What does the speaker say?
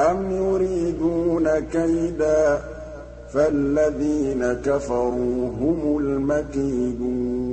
أَمْ يُرِيدُونَ كَيْدًا ۖ فَالَّذِينَ كَفَرُوا هُمُ الْمَكِيدُونَ